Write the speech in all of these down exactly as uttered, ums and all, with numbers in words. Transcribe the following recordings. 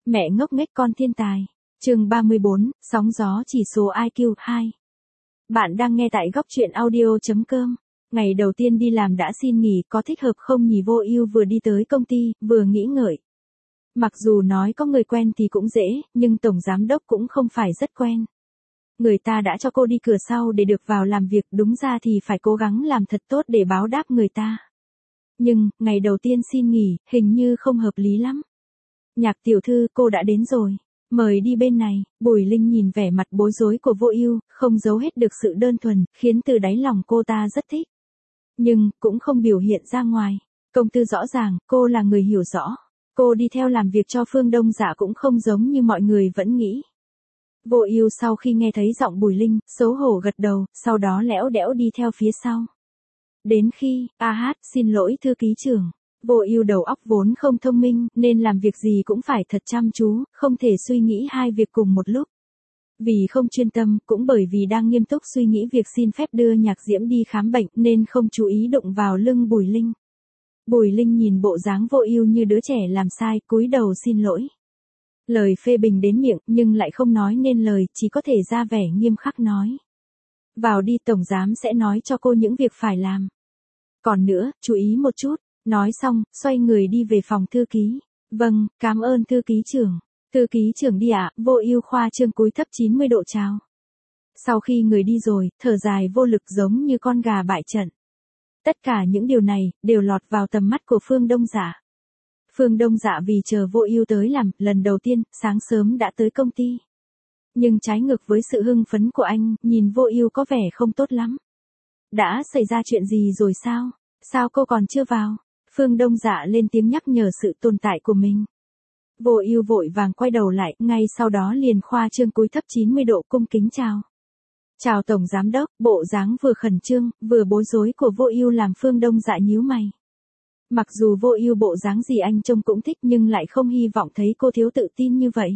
Mẹ ngốc nghếch con thiên tài. Chương ba mươi bốn, sóng gió chỉ số i kiu hai. Bạn đang nghe tại góc truyện audio chấm com. Ngày đầu tiên đi làm đã xin nghỉ, có thích hợp không nhỉ? Vô Ưu vừa đi tới công ty, vừa nghĩ ngợi. Mặc dù nói có người quen thì cũng dễ, nhưng tổng giám đốc cũng không phải rất quen. Người ta đã cho cô đi cửa sau để được vào làm việc, đúng ra thì phải cố gắng làm thật tốt để báo đáp người ta. Nhưng, ngày đầu tiên xin nghỉ, hình như không hợp lý lắm. Nhạc tiểu thư, cô đã đến rồi. Mời đi bên này. Bùi Linh nhìn vẻ mặt bối rối của Vô Ưu, không giấu hết được sự đơn thuần, khiến từ đáy lòng cô ta rất thích. Nhưng, cũng không biểu hiện ra ngoài. Công tư rõ ràng, cô là người hiểu rõ. Cô đi theo làm việc cho Phương Đông Dạ cũng không giống như mọi người vẫn nghĩ. Vô Ưu sau khi nghe thấy giọng Bùi Linh, xấu hổ gật đầu, sau đó lẽo đẽo đi theo phía sau. Đến khi, a hát, xin lỗi thư ký trưởng. Vô Ưu đầu óc vốn không thông minh, nên làm việc gì cũng phải thật chăm chú, không thể suy nghĩ hai việc cùng một lúc. Vì không chuyên tâm, cũng bởi vì đang nghiêm túc suy nghĩ việc xin phép đưa Nhạc Diễm đi khám bệnh, nên không chú ý đụng vào lưng Bùi Linh. Bùi Linh nhìn bộ dáng Vô Ưu như đứa trẻ làm sai, cúi đầu xin lỗi. Lời phê bình đến miệng, nhưng lại không nói nên lời, chỉ có thể ra vẻ nghiêm khắc nói. Vào đi, tổng giám sẽ nói cho cô những việc phải làm. Còn nữa, chú ý một chút. Nói xong, xoay người đi về phòng thư ký. Vâng, cảm ơn thư ký trưởng. Thư ký trưởng đi ạ. Vô Ưu khoa trương cúi thấp chín mươi độ chào. Sau khi người đi rồi, thở dài vô lực giống như con gà bại trận. Tất cả những điều này, đều lọt vào tầm mắt của Phương Đông Dạ. Phương Đông Dạ vì chờ Vô Ưu tới làm, lần đầu tiên, sáng sớm đã tới công ty. Nhưng trái ngược với sự hưng phấn của anh, nhìn Vô Ưu có vẻ không tốt lắm. Đã xảy ra chuyện gì rồi sao? Sao cô còn chưa vào? Phương Đông Dạ lên tiếng nhắc nhở sự tồn tại của mình. Vô Ưu vội vàng quay đầu lại, ngay sau đó liền khoa trương cúi thấp chín mươi độ cung kính chào. Chào tổng giám đốc. Bộ dáng vừa khẩn trương, vừa bối rối của Vô Ưu làm Phương Đông Dạ nhíu mày. Mặc dù Vô Ưu bộ dáng gì anh trông cũng thích nhưng lại không hy vọng thấy cô thiếu tự tin như vậy.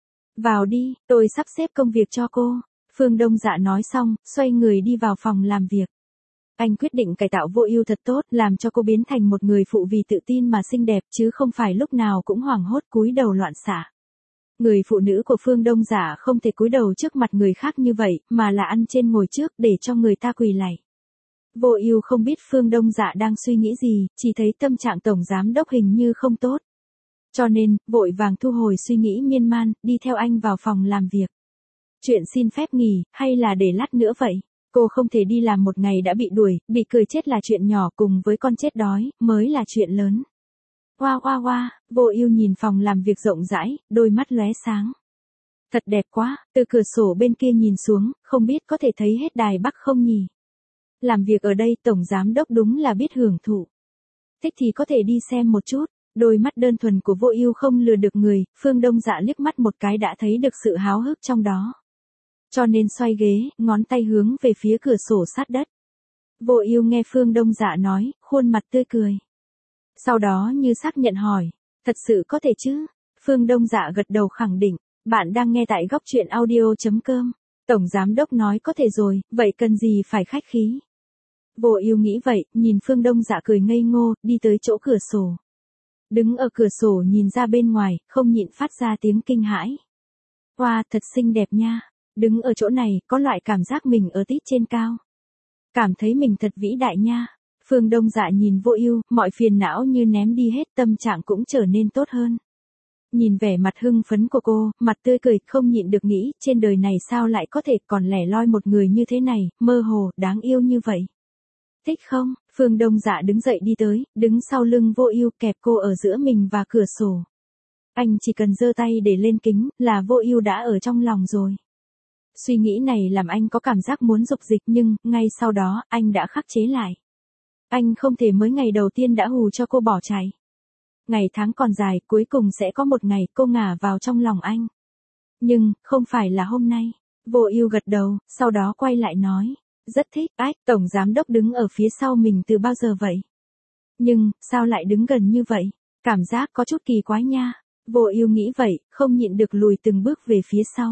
Vào đi, tôi sắp xếp công việc cho cô. Phương Đông Dạ nói xong, xoay người đi vào phòng làm việc. Anh quyết định cải tạo Vô Ưu thật tốt, làm cho cô biến thành một người phụ vì tự tin mà xinh đẹp, chứ không phải lúc nào cũng hoảng hốt cúi đầu loạn xạ. Người phụ nữ của Phương Đông Dạ không thể cúi đầu trước mặt người khác như vậy, mà là ăn trên ngồi trước để cho người ta quỳ lạy. Vô Ưu không biết Phương Đông Dạ đang suy nghĩ gì, chỉ thấy tâm trạng tổng giám đốc hình như không tốt. Cho nên, vội vàng thu hồi suy nghĩ miên man, đi theo anh vào phòng làm việc. Chuyện xin phép nghỉ, hay là để lát nữa vậy? Cô không thể đi làm một ngày đã bị đuổi, bị cười chết là chuyện nhỏ, cùng với con chết đói, mới là chuyện lớn. Oa oa oa, Vô Ưu nhìn phòng làm việc rộng rãi, đôi mắt lóe sáng. Thật đẹp quá, từ cửa sổ bên kia nhìn xuống, không biết có thể thấy hết Đài Bắc không nhỉ? Làm việc ở đây tổng giám đốc đúng là biết hưởng thụ. Thích thì có thể đi xem một chút. Đôi mắt đơn thuần của Vô Ưu không lừa được người, Phương Đông Dạ liếc mắt một cái đã thấy được sự háo hức trong đó. Cho nên xoay ghế, ngón tay hướng về phía cửa sổ sát đất. Vô Ưu nghe Phương Đông Dạ nói, khuôn mặt tươi cười. Sau đó như xác nhận hỏi, thật sự có thể chứ? Phương Đông Dạ gật đầu khẳng định, bạn đang nghe tại góc truyện audio chấm com. Tổng giám đốc nói có thể rồi, vậy cần gì phải khách khí? Vô Ưu nghĩ vậy, nhìn Phương Đông Dạ cười ngây ngô, đi tới chỗ cửa sổ. Đứng ở cửa sổ nhìn ra bên ngoài, không nhịn phát ra tiếng kinh hãi. Oa, thật xinh đẹp nha. Đứng ở chỗ này, có loại cảm giác mình ở tít trên cao. Cảm thấy mình thật vĩ đại nha. Phương Đông Dạ nhìn Vô Ưu, mọi phiền não như ném đi hết, tâm trạng cũng trở nên tốt hơn. Nhìn vẻ mặt hưng phấn của cô, mặt tươi cười, không nhịn được nghĩ, trên đời này sao lại có thể còn lẻ loi một người như thế này, mơ hồ, đáng yêu như vậy. Thích không? Phương Đông Dạ đứng dậy đi tới, đứng sau lưng Vô Ưu, kẹp cô ở giữa mình và cửa sổ. Anh chỉ cần giơ tay để lên kính, là Vô Ưu đã ở trong lòng rồi. Suy nghĩ này làm anh có cảm giác muốn dục dịch, nhưng, ngay sau đó, anh đã khắc chế lại. Anh không thể mới ngày đầu tiên đã hù cho cô bỏ chạy. Ngày tháng còn dài, cuối cùng sẽ có một ngày cô ngả vào trong lòng anh. Nhưng, không phải là hôm nay. Vô Ưu gật đầu, sau đó quay lại nói. Rất thích. Ách, tổng giám đốc đứng ở phía sau mình từ bao giờ vậy? Nhưng, sao lại đứng gần như vậy? Cảm giác có chút kỳ quái nha. Vô Ưu nghĩ vậy, không nhịn được lùi từng bước về phía sau.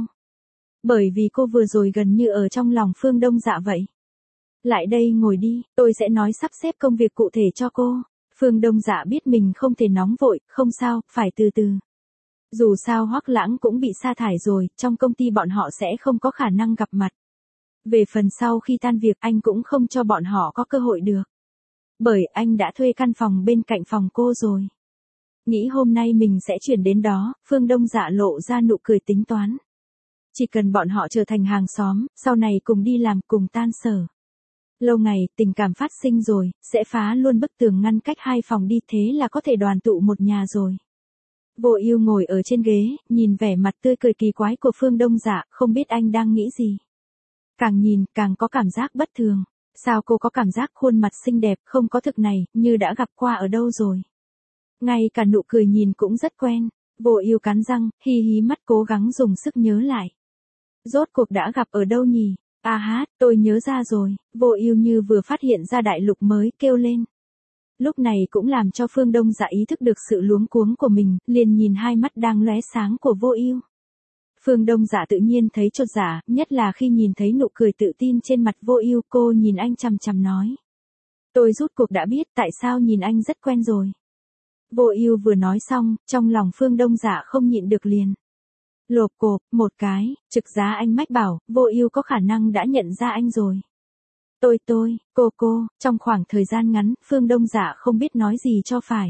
Bởi vì cô vừa rồi gần như ở trong lòng Phương Đông Dạ vậy. Lại đây ngồi đi, tôi sẽ nói sắp xếp công việc cụ thể cho cô. Phương Đông Dạ biết mình không thể nóng vội, không sao, phải từ từ. Dù sao Hoắc Lãng cũng bị sa thải rồi, trong công ty bọn họ sẽ không có khả năng gặp mặt. Về phần sau khi tan việc anh cũng không cho bọn họ có cơ hội được. Bởi anh đã thuê căn phòng bên cạnh phòng cô rồi. Nghĩ hôm nay mình sẽ chuyển đến đó, Phương Đông Dạ lộ ra nụ cười tính toán. Chỉ cần bọn họ trở thành hàng xóm, sau này cùng đi làm cùng tan sở. Lâu ngày, tình cảm phát sinh rồi, sẽ phá luôn bức tường ngăn cách hai phòng đi, thế là có thể đoàn tụ một nhà rồi. Vô Ưu ngồi ở trên ghế, nhìn vẻ mặt tươi cười kỳ quái của Phương Đông Dạ, không biết anh đang nghĩ gì. Càng nhìn, càng có cảm giác bất thường. Sao cô có cảm giác khuôn mặt xinh đẹp, không có thực này, như đã gặp qua ở đâu rồi. Ngay cả nụ cười nhìn cũng rất quen. Vô Ưu cắn răng, hí hí mắt cố gắng dùng sức nhớ lại. Rốt cuộc đã gặp ở đâu nhỉ? À hát, tôi nhớ ra rồi. Vô Ưu như vừa phát hiện ra đại lục mới, kêu lên. Lúc này cũng làm cho Phương Đông Dạ ý thức được sự luống cuống của mình, liền nhìn hai mắt đang lóe sáng của Vô Ưu. Phương Đông Dạ tự nhiên thấy chột dạ, nhất là khi nhìn thấy nụ cười tự tin trên mặt Vô Ưu, cô nhìn anh chằm chằm nói. Tôi rốt cuộc đã biết tại sao nhìn anh rất quen rồi. Vô Ưu vừa nói xong, trong lòng Phương Đông Dạ không nhịn được liền. Lộp cộp, một cái, trực giá anh mách bảo, Vô Ưu có khả năng đã nhận ra anh rồi. Tôi tôi, cô cô, trong khoảng thời gian ngắn, Phương Đông Dạ không biết nói gì cho phải.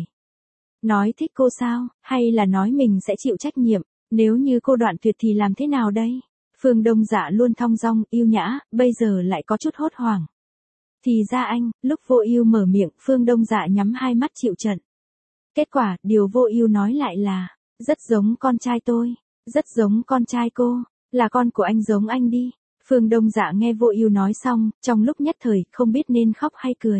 Nói thích cô sao, hay là nói mình sẽ chịu trách nhiệm, nếu như cô đoạn tuyệt thì làm thế nào đây? Phương Đông Dạ luôn thong dong, yêu nhã, bây giờ lại có chút hốt hoảng. Thì ra anh, lúc Vô Ưu mở miệng, Phương Đông Dạ nhắm hai mắt chịu trận. Kết quả, điều Vô Ưu nói lại là, rất giống con trai tôi, rất giống con trai cô, là con của anh giống anh đi. Phương Đông Dạ nghe Vô Ưu nói xong, trong lúc nhất thời, không biết nên khóc hay cười.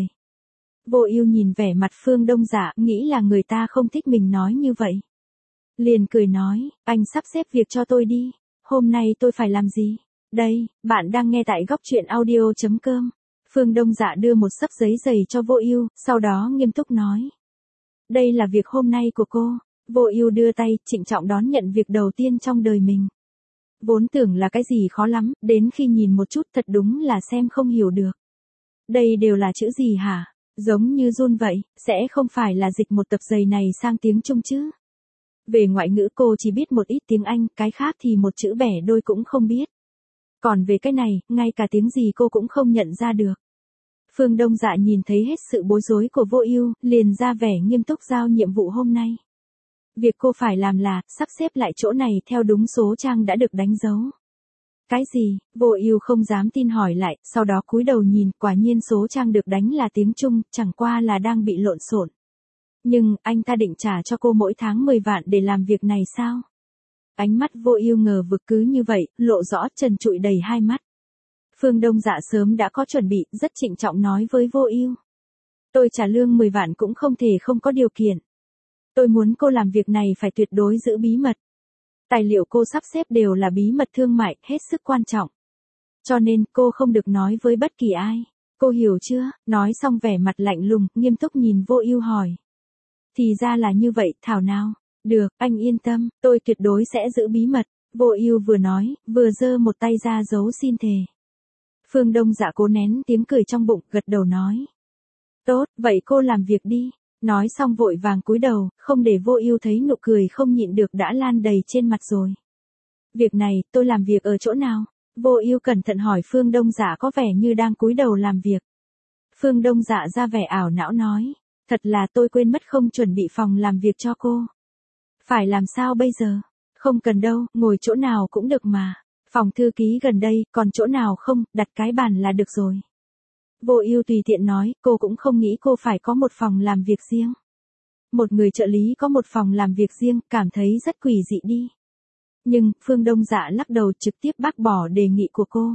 Vô Ưu nhìn vẻ mặt Phương Đông Dạ, nghĩ là người ta không thích mình nói như vậy. Liền cười nói, anh sắp xếp việc cho tôi đi, hôm nay tôi phải làm gì? Đây, bạn đang nghe tại góc truyện audio chấm com. Phương Đông Dạ đưa một xấp giấy dày cho Vô Ưu, sau đó nghiêm túc nói. Đây là việc hôm nay của cô. Vô Ưu đưa tay, trịnh trọng đón nhận việc đầu tiên trong đời mình. Vốn tưởng là cái gì khó lắm, đến khi nhìn một chút thật đúng là xem không hiểu được. Đây đều là chữ gì hả? Giống như run vậy, sẽ không phải là dịch một tập giày này sang tiếng Trung chứ? Về ngoại ngữ cô chỉ biết một ít tiếng Anh, cái khác thì một chữ bẻ đôi cũng không biết. Còn về cái này, ngay cả tiếng gì cô cũng không nhận ra được. Phương Đông Dạ nhìn thấy hết sự bối rối của Vô Ưu, liền ra vẻ nghiêm túc giao nhiệm vụ hôm nay. Việc cô phải làm là, sắp xếp lại chỗ này theo đúng số trang đã được đánh dấu. Cái gì? Vô Ưu không dám tin hỏi lại, sau đó cúi đầu nhìn, quả nhiên số trang được đánh là tiếng Trung, chẳng qua là đang bị lộn xộn. Nhưng, anh ta định trả cho cô mỗi tháng mười vạn để làm việc này sao? Ánh mắt Vô Ưu ngờ vực cứ như vậy, lộ rõ trần trụi đầy hai mắt. Phương Đông Dạ sớm đã có chuẩn bị, rất trịnh trọng nói với Vô Ưu. Tôi trả lương mười vạn cũng không thể không có điều kiện. Tôi muốn cô làm việc này phải tuyệt đối giữ bí mật. Tài liệu cô sắp xếp đều là bí mật thương mại, hết sức quan trọng. Cho nên, cô không được nói với bất kỳ ai. Cô hiểu chưa? Nói xong vẻ mặt lạnh lùng, nghiêm túc nhìn Vô Ưu hỏi. Thì ra là như vậy, thảo nào. Được, anh yên tâm, tôi tuyệt đối sẽ giữ bí mật. Vô Ưu vừa nói, vừa giơ một tay ra dấu xin thề. Phương Đông Dạ cố nén tiếng cười trong bụng, gật đầu nói. Tốt, vậy cô làm việc đi. Nói xong vội vàng cúi đầu, không để Vô Ưu thấy nụ cười không nhịn được đã lan đầy trên mặt rồi. Việc này, tôi làm việc ở chỗ nào? Vô Ưu cẩn thận hỏi Phương Đông Dạ có vẻ như đang cúi đầu làm việc. Phương Đông Dạ ra vẻ ảo não nói. Thật là tôi quên mất không chuẩn bị phòng làm việc cho cô. Phải làm sao bây giờ? Không cần đâu, ngồi chỗ nào cũng được mà. Phòng thư ký gần đây, còn chỗ nào không, đặt cái bàn là được rồi. Vô Ưu tùy tiện nói, cô cũng không nghĩ cô phải có một phòng làm việc riêng. Một người trợ lý có một phòng làm việc riêng, cảm thấy rất quỷ dị đi. Nhưng, Phương Đông Dạ lắc đầu trực tiếp bác bỏ đề nghị của cô.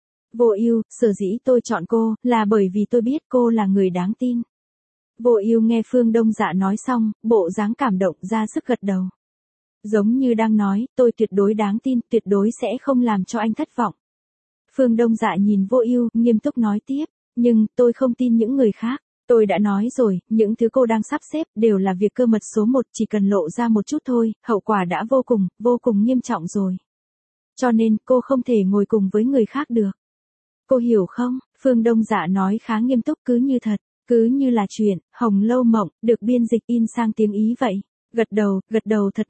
Vô Ưu, sở dĩ tôi chọn cô, là bởi vì tôi biết cô là người đáng tin. Vô Ưu nghe Phương Đông Dạ nói xong, bộ dáng cảm động ra sức gật đầu. Giống như đang nói, tôi tuyệt đối đáng tin, tuyệt đối sẽ không làm cho anh thất vọng. Phương Đông Dạ nhìn Vô Ưu, nghiêm túc nói tiếp, nhưng tôi không tin những người khác. Tôi đã nói rồi, những thứ cô đang sắp xếp đều là việc cơ mật số một, chỉ cần lộ ra một chút thôi, hậu quả đã vô cùng, vô cùng nghiêm trọng rồi. Cho nên, cô không thể ngồi cùng với người khác được. Cô hiểu không? Phương Đông Dạ nói khá nghiêm túc, cứ như thật, cứ như là chuyện Hồng Lâu Mộng được biên dịch in sang tiếng Ý vậy. Gật đầu, gật đầu thật mạnh.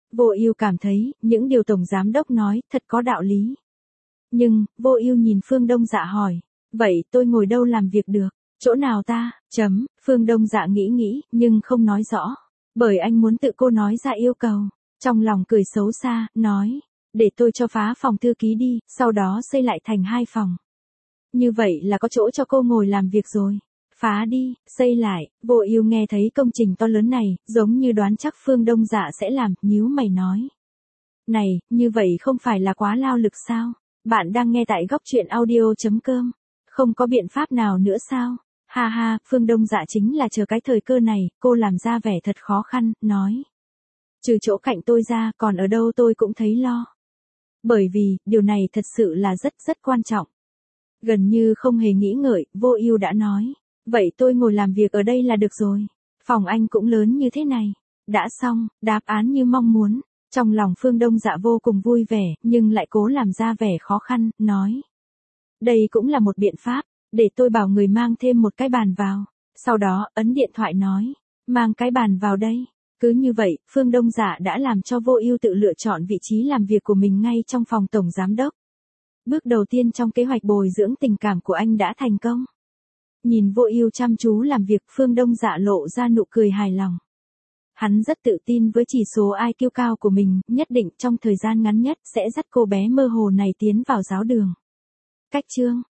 Vô Ưu cảm thấy, những điều tổng giám đốc nói, thật có đạo lý. Nhưng, Vô Ưu nhìn Phương Đông Dạ hỏi, vậy tôi ngồi đâu làm việc được, chỗ nào ta, chấm, Phương Đông Dạ nghĩ nghĩ, nhưng không nói rõ, bởi anh muốn tự cô nói ra yêu cầu, trong lòng cười xấu xa, nói, để tôi cho phá phòng thư ký đi, sau đó xây lại thành hai phòng. Như vậy là có chỗ cho cô ngồi làm việc rồi. Phá đi, xây lại, Vô Ưu nghe thấy công trình to lớn này, giống như đoán chắc Phương Đông Dạ sẽ làm, nhíu mày nói. Này, như vậy không phải là quá lao lực sao? Bạn đang nghe tại góc truyện audio chấm com. Không có biện pháp nào nữa sao? Ha ha, Phương Đông Dạ chính là chờ cái thời cơ này, cô làm ra vẻ thật khó khăn, nói. Trừ chỗ cạnh tôi ra, còn ở đâu tôi cũng thấy lo. Bởi vì, điều này thật sự là rất rất quan trọng. Gần như không hề nghĩ ngợi, Vô Ưu đã nói. Vậy tôi ngồi làm việc ở đây là được rồi. Phòng anh cũng lớn như thế này. Đã xong, đáp án như mong muốn. Trong lòng Phương Đông Dạ vô cùng vui vẻ, nhưng lại cố làm ra vẻ khó khăn, nói. Đây cũng là một biện pháp, để tôi bảo người mang thêm một cái bàn vào. Sau đó, ấn điện thoại nói. Mang cái bàn vào đây. Cứ như vậy, Phương Đông Dạ đã làm cho Vô Ưu tự lựa chọn vị trí làm việc của mình ngay trong phòng tổng giám đốc. Bước đầu tiên trong kế hoạch bồi dưỡng tình cảm của anh đã thành công. Nhìn Vô Ưu chăm chú làm việc, Phương Đông Dạ lộ ra nụ cười hài lòng. Hắn rất tự tin với chỉ số i kiu cao của mình, nhất định trong thời gian ngắn nhất sẽ dắt cô bé mơ hồ này tiến vào giáo đường. Cách chương